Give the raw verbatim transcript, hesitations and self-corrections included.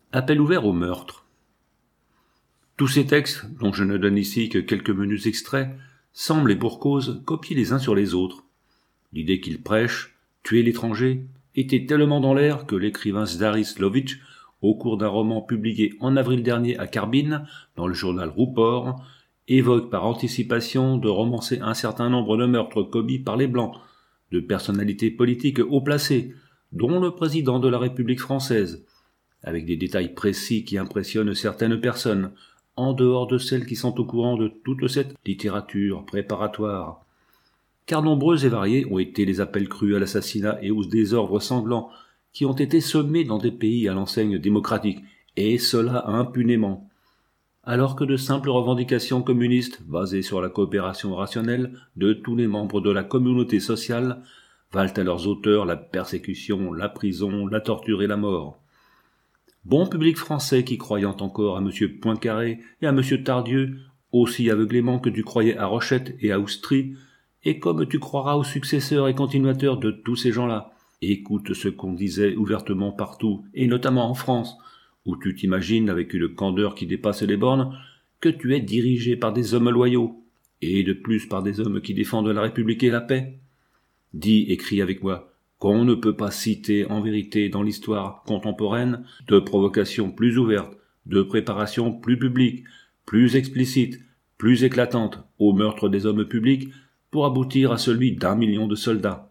Appel ouvert au meurtre. Tous ces textes, dont je ne donne ici que quelques menus extraits, semblent et pour cause copiés les uns sur les autres. L'idée qu'ils prêchent, tuer l'étranger, était tellement dans l'air que l'écrivain Zdaris Lović, au cours d'un roman publié en avril dernier à Karbin, dans le journal Rouport, évoque par anticipation de romancer un certain nombre de meurtres commis par les Blancs, de personnalités politiques haut placées, dont le président de la République française, avec des détails précis qui impressionnent certaines personnes, en dehors de celles qui sont au courant de toute cette littérature préparatoire. Car nombreux et variés ont été les appels crus à l'assassinat et aux désordres sanglants qui ont été semés dans des pays à l'enseigne démocratique, et cela impunément. Alors que de simples revendications communistes, basées sur la coopération rationnelle de tous les membres de la communauté sociale, valent à leurs auteurs la persécution, la prison, la torture et la mort. Bon public français qui croyant encore à M. Poincaré et à M. Tardieu, aussi aveuglément que tu croyais à Rochette et à Oustry, et comme tu croiras aux successeurs et continuateurs de tous ces gens-là, écoute ce qu'on disait ouvertement partout, et notamment en France, où tu t'imagines, avec une candeur qui dépasse les bornes, que tu es dirigé par des hommes loyaux, et de plus par des hommes qui défendent la République et la paix. Dis et crie avec moi qu'on ne peut pas citer en vérité dans l'histoire contemporaine de provocations plus ouvertes, de préparations plus publiques, plus explicites, plus éclatantes au meurtre des hommes publics pour aboutir à celui d'un million de soldats.